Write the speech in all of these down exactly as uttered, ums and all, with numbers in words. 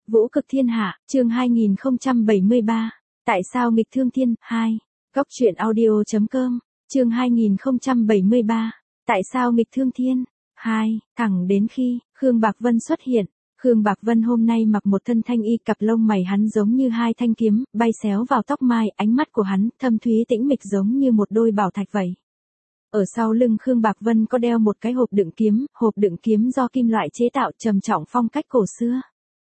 Vũ cực thiên hạ, chương hai nghìn không trăm bảy mươi ba. Tại sao nghịch thương thiên, hai. Góc truyện audio.com, chương hai nghìn không trăm bảy mươi ba. Tại sao nghịch thương thiên, hai. Thẳng đến khi, Khương Bạc Vân xuất hiện. Khương Bạc Vân hôm nay mặc một thân thanh y, cặp lông mày hắn giống như hai thanh kiếm, bay xéo vào tóc mai, ánh mắt của hắn, thâm thúy tĩnh mịch giống như một đôi bảo thạch vậy. Ở sau lưng Khương Bạc Vân có đeo một cái hộp đựng kiếm, hộp đựng kiếm do kim loại chế tạo trầm trọng phong cách cổ xưa.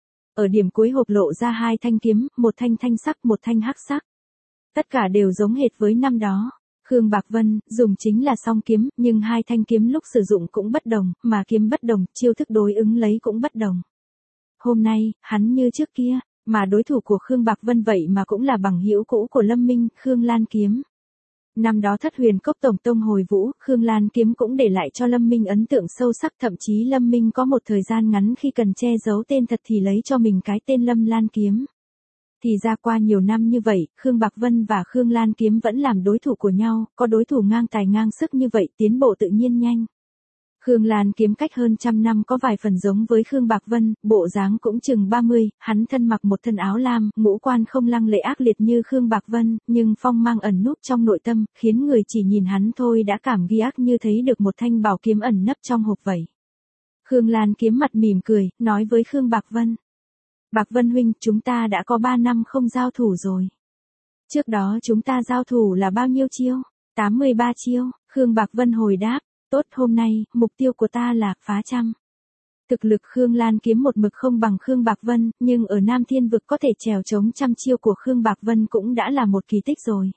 Ở điểm cuối hộp lộ ra hai thanh kiếm, một thanh thanh sắc, một thanh hắc sắc. Tất cả đều giống hệt với năm đó. Khương Bạc Vân dùng chính là song kiếm, nhưng hai thanh kiếm lúc sử dụng cũng bất đồng, mà kiếm bất đồng, chiêu thức đối ứng lấy cũng bất đồng. Hôm nay, hắn như trước kia, mà đối thủ của Khương Bạc Vân vậy mà cũng là bằng hữu cũ của Lâm Minh, Khương Lan Kiếm. Năm đó Thất Huyền Cốc tổng tông hồi vũ, Khương Lan Kiếm cũng để lại cho Lâm Minh ấn tượng sâu sắc, thậm chí Lâm Minh có một thời gian ngắn khi cần che giấu tên thật thì lấy cho mình cái tên Lâm Lan Kiếm. Thì ra qua nhiều năm như vậy, Khương Bạc Vân và Khương Lan Kiếm vẫn làm đối thủ của nhau, có đối thủ ngang tài ngang sức như vậy, tiến bộ tự nhiên nhanh. Khương Lan Kiếm cách hơn trăm năm có vài phần giống với Khương Bạc Vân, bộ dáng cũng chừng ba mươi, hắn thân mặc một thân áo lam, ngũ quan không lăng lệ ác liệt như Khương Bạc Vân, nhưng phong mang ẩn núp trong nội tâm, khiến người chỉ nhìn hắn thôi đã cảm ghi ác như thấy được một thanh bảo kiếm ẩn nấp trong hộp vậy. Khương Lan Kiếm mặt mỉm cười, nói với Khương Bạc Vân. Bạc Vân huynh, chúng ta đã có ba năm không giao thủ rồi. Trước đó chúng ta giao thủ là bao nhiêu chiêu? tám mươi ba chiêu, Khương Bạc Vân hồi đáp. Tốt, hôm nay, mục tiêu của ta là phá trăm. Thực lực Khương Lan Kiếm một mực không bằng Khương Bạc Vân, nhưng ở Nam Thiên Vực có thể trèo chống trăm chiêu của Khương Bạc Vân cũng đã là một kỳ tích rồi.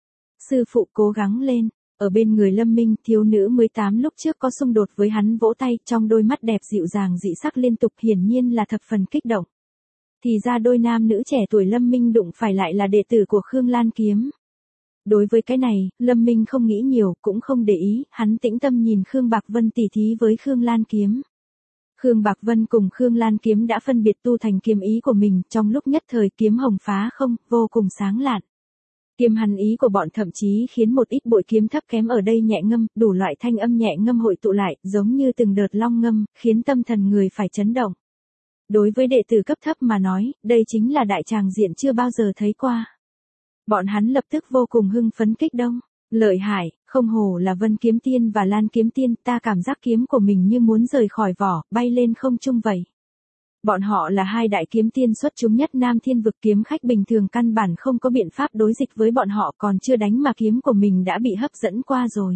Sư phụ cố gắng lên. Ở bên người Lâm Minh, thiếu nữ mười tám lúc trước có xung đột với hắn vỗ tay, trong đôi mắt đẹp dịu dàng dị sắc liên tục, hiển nhiên là thập phần kích động. Thì ra đôi nam nữ trẻ tuổi Lâm Minh đụng phải lại là đệ tử của Khương Lan Kiếm. Đối với cái này, Lâm Minh không nghĩ nhiều, cũng không để ý, hắn tĩnh tâm nhìn Khương Bạc Vân tỉ thí với Khương Lan Kiếm. Khương Bạc Vân cùng Khương Lan Kiếm đã phân biệt tu thành kiếm ý của mình, trong lúc nhất thời kiếm hồng phá không, vô cùng sáng lạn. Kiếm hàn ý của bọn thậm chí khiến một ít bội kiếm thấp kém ở đây nhẹ ngâm, đủ loại thanh âm nhẹ ngâm hội tụ lại, giống như từng đợt long ngâm, khiến tâm thần người phải chấn động. Đối với đệ tử cấp thấp mà nói, đây chính là đại tràng diện chưa bao giờ thấy qua. Bọn hắn lập tức vô cùng hưng phấn kích động. Lợi hại, không hổ là Vân Kiếm Tiên và Lan Kiếm Tiên, ta cảm giác kiếm của mình như muốn rời khỏi vỏ, bay lên không trung vậy. Bọn họ là hai đại kiếm tiên xuất chúng nhất Nam Thiên Vực, kiếm khách bình thường căn bản không có biện pháp đối dịch với bọn họ, còn chưa đánh mà kiếm của mình đã bị hấp dẫn qua rồi.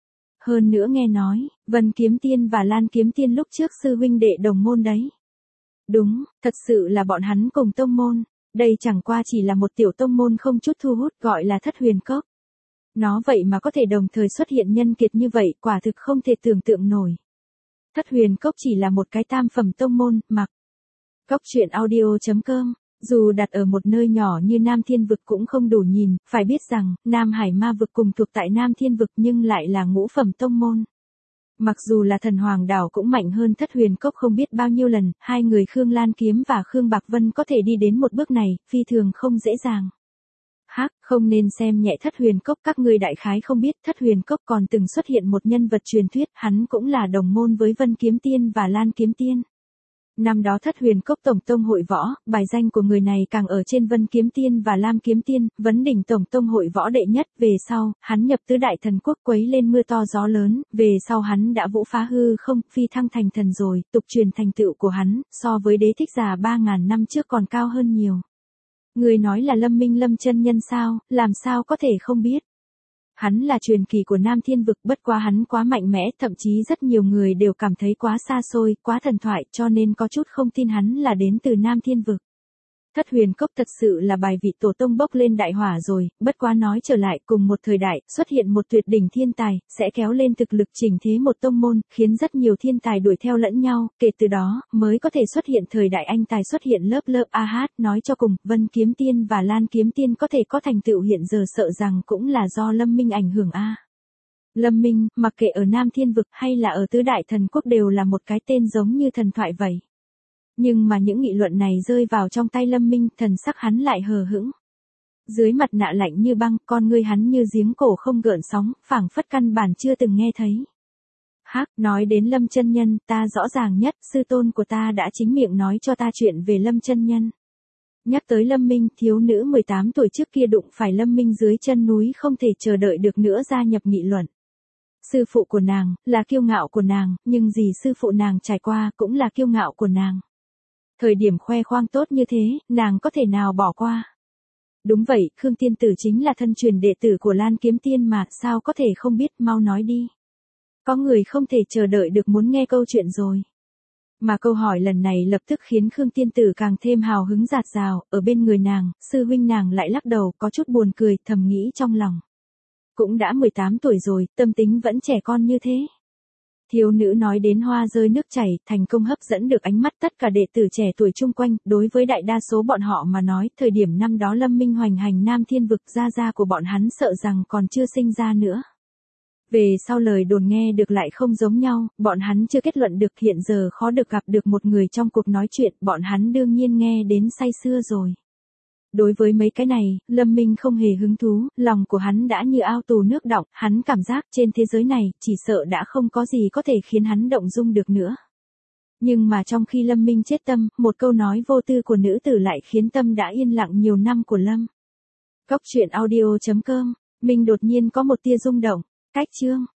Hơn nữa nghe nói, Vân Kiếm Tiên và Lan Kiếm Tiên lúc trước sư huynh đệ đồng môn đấy. Đúng, thật sự là bọn hắn cùng tông môn. Đây chẳng qua chỉ là một tiểu tông môn không chút thu hút, gọi là Thất Huyền Cốc. Nó vậy mà có thể đồng thời xuất hiện nhân kiệt như vậy, quả thực không thể tưởng tượng nổi. Thất Huyền Cốc chỉ là một cái tam phẩm tông môn, mặc. Góc truyện audio.com, dù đặt ở một nơi nhỏ như Nam Thiên Vực cũng không đủ nhìn, phải biết rằng, Nam Hải Ma Vực cùng thuộc tại Nam Thiên Vực nhưng lại là ngũ phẩm tông môn. Mặc dù là Thần Hoàng Đảo cũng mạnh hơn Thất Huyền Cốc không biết bao nhiêu lần, hai người Khương Lan Kiếm và Khương Bạc Vân có thể đi đến một bước này, phi thường không dễ dàng. Hắc, không nên xem nhẹ Thất Huyền Cốc, các ngươi đại khái không biết Thất Huyền Cốc còn từng xuất hiện một nhân vật truyền thuyết, hắn cũng là đồng môn với Vân Kiếm Tiên và Lan Kiếm Tiên. Năm đó Thất Huyền Cốc tổng tông hội võ, bài danh của người này càng ở trên Vân Kiếm Tiên và Lam Kiếm Tiên, vấn đỉnh tổng tông hội võ đệ nhất, về sau, hắn nhập tứ đại thần quốc quấy lên mưa to gió lớn, về sau hắn đã vũ phá hư không, phi thăng thành thần rồi, tục truyền thành tựu của hắn, so với Đế Thích Giả ba ngàn năm trước còn cao hơn nhiều. Người nói là Lâm Minh Lâm chân nhân sao, làm sao có thể không biết. Hắn là truyền kỳ của Nam Thiên Vực, bất quá hắn quá mạnh mẽ, thậm chí rất nhiều người đều cảm thấy quá xa xôi, quá thần thoại, cho nên có chút không tin hắn là đến từ Nam Thiên Vực. Thất Huyền Cốc thật sự là bài vị tổ tông bốc lên đại hỏa rồi, bất quá nói trở lại, cùng một thời đại, xuất hiện một tuyệt đỉnh thiên tài, sẽ kéo lên thực lực chỉnh thế một tông môn, khiến rất nhiều thiên tài đuổi theo lẫn nhau, kể từ đó, mới có thể xuất hiện thời đại anh tài xuất hiện lớp lớp a hát, nói cho cùng, Vân Kiếm Tiên và Lan Kiếm Tiên có thể có thành tựu hiện giờ sợ rằng cũng là do Lâm Minh ảnh hưởng a. Lâm Minh, mặc kệ ở Nam Thiên Vực hay là ở tứ đại thần quốc đều là một cái tên giống như thần thoại vậy. Nhưng mà những nghị luận này rơi vào trong tay Lâm Minh, thần sắc hắn lại hờ hững. Dưới mặt nạ lạnh như băng, con ngươi hắn như giếng cổ không gợn sóng, phảng phất căn bản chưa từng nghe thấy. Hắc, nói đến Lâm chân nhân, ta rõ ràng nhất, sư tôn của ta đã chính miệng nói cho ta chuyện về Lâm chân nhân. Nhắc tới Lâm Minh, thiếu nữ mười tám tuổi trước kia đụng phải Lâm Minh dưới chân núi không thể chờ đợi được nữa gia nhập nghị luận. Sư phụ của nàng, là kiêu ngạo của nàng, nhưng gì sư phụ nàng trải qua cũng là kiêu ngạo của nàng. Thời điểm khoe khoang tốt như thế, nàng có thể nào bỏ qua. Đúng vậy, Khương Tiên Tử chính là thân truyền đệ tử của Lan Kiếm Tiên mà, sao có thể không biết, mau nói đi. Có người không thể chờ đợi được muốn nghe câu chuyện rồi. Mà câu hỏi lần này lập tức khiến Khương Tiên Tử càng thêm hào hứng dạt dào, ở bên người nàng, sư huynh nàng lại lắc đầu, có chút buồn cười, thầm nghĩ trong lòng. Cũng đã mười tám tuổi rồi, tâm tính vẫn trẻ con như thế. Thiếu nữ nói đến hoa rơi nước chảy, thành công hấp dẫn được ánh mắt tất cả đệ tử trẻ tuổi chung quanh, đối với đại đa số bọn họ mà nói, thời điểm năm đó Lâm Minh hoành hành Nam Thiên Vực, gia gia của bọn hắn sợ rằng còn chưa sinh ra nữa. Về sau lời đồn nghe được lại không giống nhau, bọn hắn chưa kết luận được, hiện giờ khó được gặp được một người trong cuộc nói chuyện, bọn hắn đương nhiên nghe đến say sưa rồi. Đối với mấy cái này, Lâm Minh không hề hứng thú, lòng của hắn đã như ao tù nước đọng, hắn cảm giác trên thế giới này, chỉ sợ đã không có gì có thể khiến hắn động dung được nữa. Nhưng mà trong khi Lâm Minh chết tâm, một câu nói vô tư của nữ tử lại khiến tâm đã yên lặng nhiều năm của Lâm. Góc truyện audio chấm com, Minh đột nhiên có một tia rung động, cách chương.